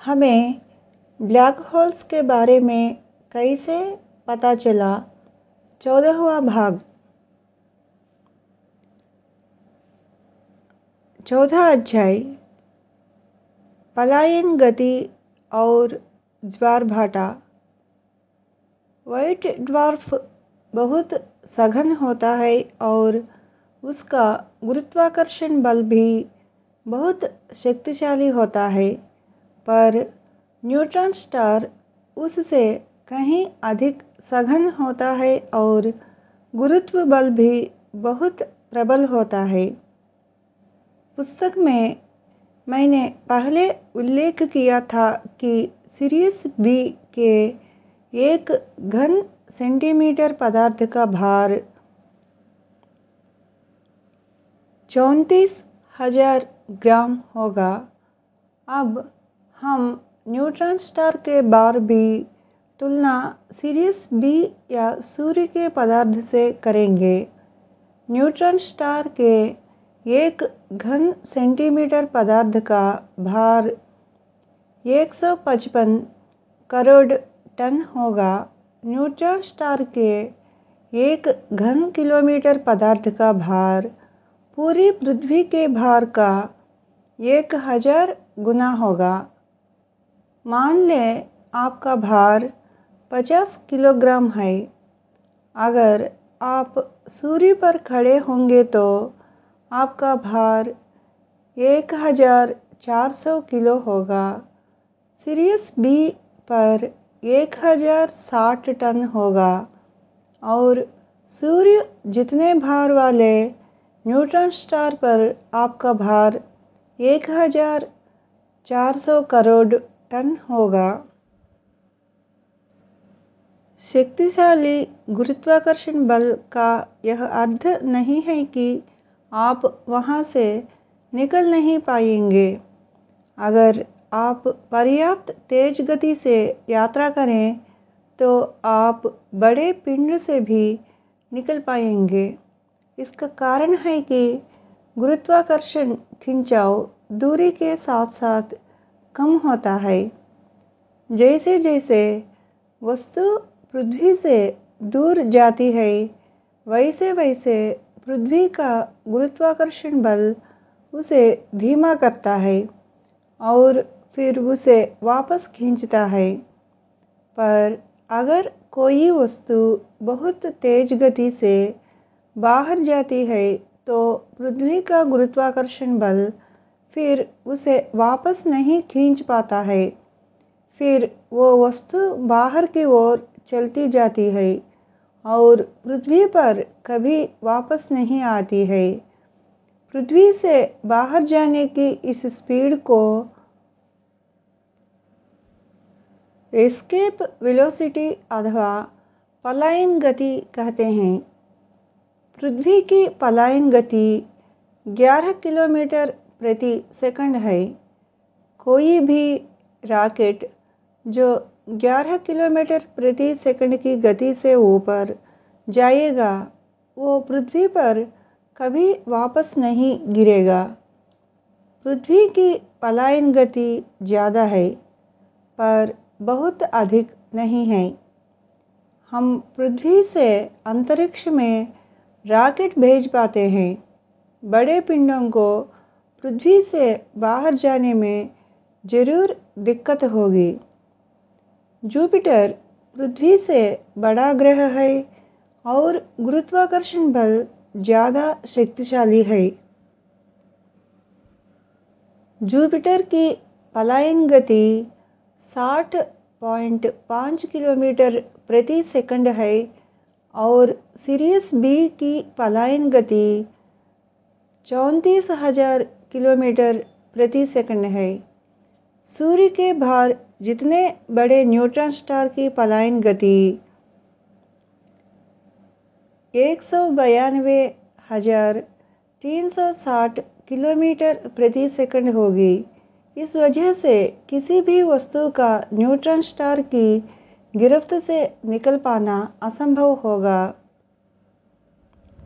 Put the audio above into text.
हमें black holes के बारे में कैसे पता चला? 14वां भाग। 14 अध्याय पलायन गति और ज्वारभाटा। व्हाइट ड्वार्फ बहुत सघन होता है और उसका गुरुत्वाकर्षण बल भी बहुत शक्तिशाली होता है, पर न्यूट्रॉन स्टार उससे कहीं अधिक सघन होता है और गुरुत्व बल भी बहुत प्रबल होता है। पुस्तक में मैंने पहले उल्लेख किया था कि सिरियस बी के एक घन सेंटीमीटर पदार्थ का भार 34,000 ग्राम होगा। अब हम न्यूट्रॉन स्टार के बार भी तुलना सिरियस बी या सूर्य के पदार्थ से करेंगे। न्यूट्रॉन स्टार के एक घन सेंटीमीटर पदार्थ का भार 155 करोड़ टन होगा। न्यूट्रॉन स्टार के एक घन किलोमीटर पदार्थ का भार पूरी पृथ्वी के भार का 1000 गुना होगा। मान लें आपका भार 50 किलोग्राम है। अगर आप सूर्य पर खड़े होंगे तो आपका भार 1400 किलो होगा। सिरियस बी पर 1060 टन होगा और सूर्य जितने भार वाले न्यूट्रॉन स्टार पर आपका भार 1400 करोड़ टन होगा। शक्तिशाली गुरुत्वाकर्षण बल का यह अर्थ नहीं है कि आप वहाँ से निकल नहीं पाएंगे। अगर आप पर्याप्त तेज गति से यात्रा करें तो आप बड़े पिंड से भी निकल पाएंगे। इसका कारण है कि गुरुत्वाकर्षण खिंचाव दूरी के साथ साथ कम होता है। जैसे जैसे वस्तु पृथ्वी से दूर जाती है, वैसे वैसे पृथ्वी का गुरुत्वाकर्षण बल उसे धीमा करता है और फिर उसे वापस खींचता है। पर अगर कोई वस्तु बहुत तेज गति से बाहर जाती है तो पृथ्वी का गुरुत्वाकर्षण बल फिर उसे वापस नहीं खींच पाता है। फिर वो वस्तु बाहर की ओर चलती जाती है और पृथ्वी पर कभी वापस नहीं आती है। पृथ्वी से बाहर जाने की इस स्पीड को एस्केप वेलोसिटी अथवा पलायन गति कहते हैं। पृथ्वी की पलायन गति 11 किलोमीटर प्रति सेकंड है। कोई भी रॉकेट जो 11 किलोमीटर प्रति सेकंड की गति से ऊपर जाएगा वो पृथ्वी पर कभी वापस नहीं गिरेगा। पृथ्वी की पलायन गति ज़्यादा है पर बहुत अधिक नहीं है। हम पृथ्वी से अंतरिक्ष में रॉकेट भेज पाते हैं। बड़े पिंडों को पृथ्वी से बाहर जाने में ज़रूर दिक्कत होगी। जुपिटर पृथ्वी से बड़ा ग्रह है और गुरुत्वाकर्षण बल ज़्यादा शक्तिशाली है। जुपिटर की पलायन गति 60.5 किलोमीटर प्रति सेकंड है और सिरियस बी की पलायन गति 34,000 किलोमीटर प्रति सेकंड है। सूर्य के भार जितने बड़े न्यूट्रॉन स्टार की पलायन गति 192,360 किलोमीटर प्रति सेकंड होगी। इस वजह से किसी भी वस्तु का न्यूट्रॉन स्टार की गिरफ्त से निकल पाना असंभव होगा।